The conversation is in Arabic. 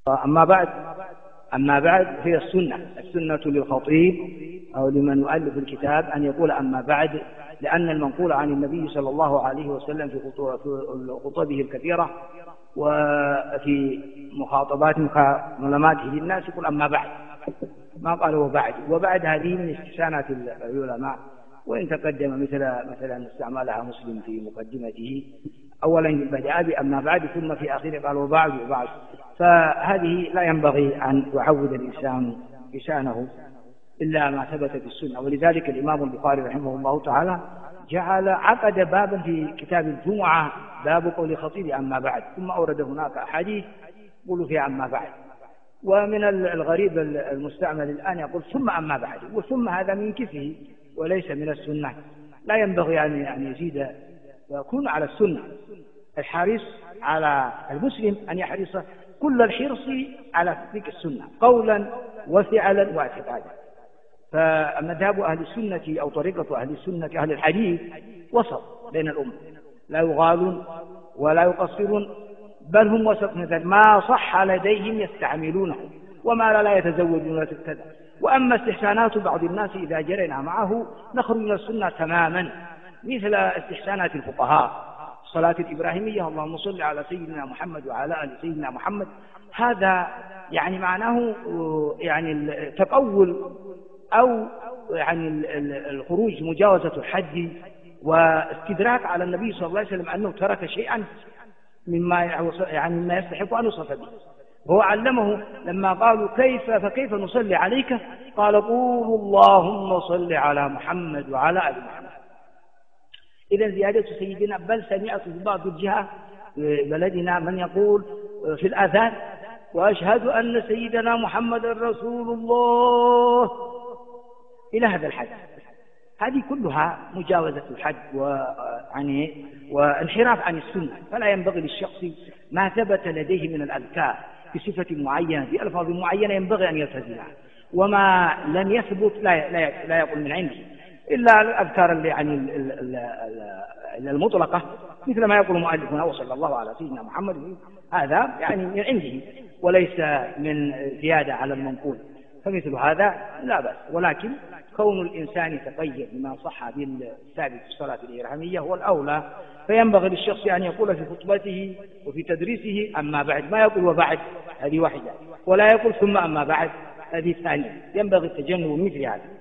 أما بعد هي السنة للخطيب أو لمن يؤلف الكتاب أن يقول أما بعد، لأن المنقول عن النبي صلى الله عليه وسلم في خطبه الكثيرة وفي مخاطباته للناس يقول أما بعد، ما قالوا وبعد هذه من استحسانات العلماء، وإن تقدم مثلا استعملها مسلم في مقدمته، أولا بدأ بأما بعد ثم في آخره قال وبعد. فهذه لا ينبغي أن يعود الإنسان لسانه إلا ما ثبت في السنة. ولذلك الإمام البخاري رحمه الله تعالى عقد بابا في كتاب الجمعة باب قول خطيب أما بعد، ثم أورد هناك أحاديث يقول فيها أما بعد. ومن الغريب المستعمل الآن يقول ثم أما بعد، وثم هذا من كفه وليس من السنة. لا ينبغي أن يزيد ويكون على السنة. الحريص على المسلم أن يحرص كل الحرص على تطبيق السنة قولا وفعلا واعتقادا. فمذهب أهل السنة أو طريقة أهل السنة أهل الحديث وسط بين الأمة، لا يغالون ولا يقصرون، بل هم وسط مثل ما صح لديهم يستعملونه، وما لا يتزوجون كذا. وأما استحسانات بعض الناس إذا جرينا معه نخرج من السنة تماما، مثل استحسانات الفقهاء الصلاة الإبراهيمية اللهم صل على سيدنا محمد وعلى آل سيدنا محمد، هذا يعني معناه يعني التقول أو يعني الخروج مجاوزة الحد واستدراك على النبي صلى الله عليه وسلم أنه ترك شيئا مما يستحق أن يوصف به. هو علمه لما قالوا فكيف نصلي عليك، قال قولوا اللهم صل على محمد وعلى آل محمد. إذا زيادة سيدنا، بل سمعت في بعض الجهة بلدنا من يقول في الأذان وأشهد أن سيدنا محمد رسول الله إلى هذا الحد. هذه كلها مجاوزة الحد وانحراف عن السنة. فلا ينبغي للشخص ما ثبت لديه من الأذكار بصفة معينة بألفاظ معينة ينبغي أن يلتزمها، وما لم يثبت لا يقول من عنده، إلا الأذكار اللي المطلقة مثل ما يقول مؤلفنا وصلى الله على سيدنا محمد، هذا يعني من عنده وليس من زيادة على المنقول، فمثل هذا لا بأس. ولكن كون الإنسان يتقيد بما صح بالثابت في الصلاة الإبراهيمية هو الأولى. فينبغي للشخص أن يقول في خطبته وفي تدريسه أما بعد، ما يقول وبعد، هذه واحدة، ولا يقول ثم أما بعد، هذه الثانية. ينبغي التجنب مثل هذا.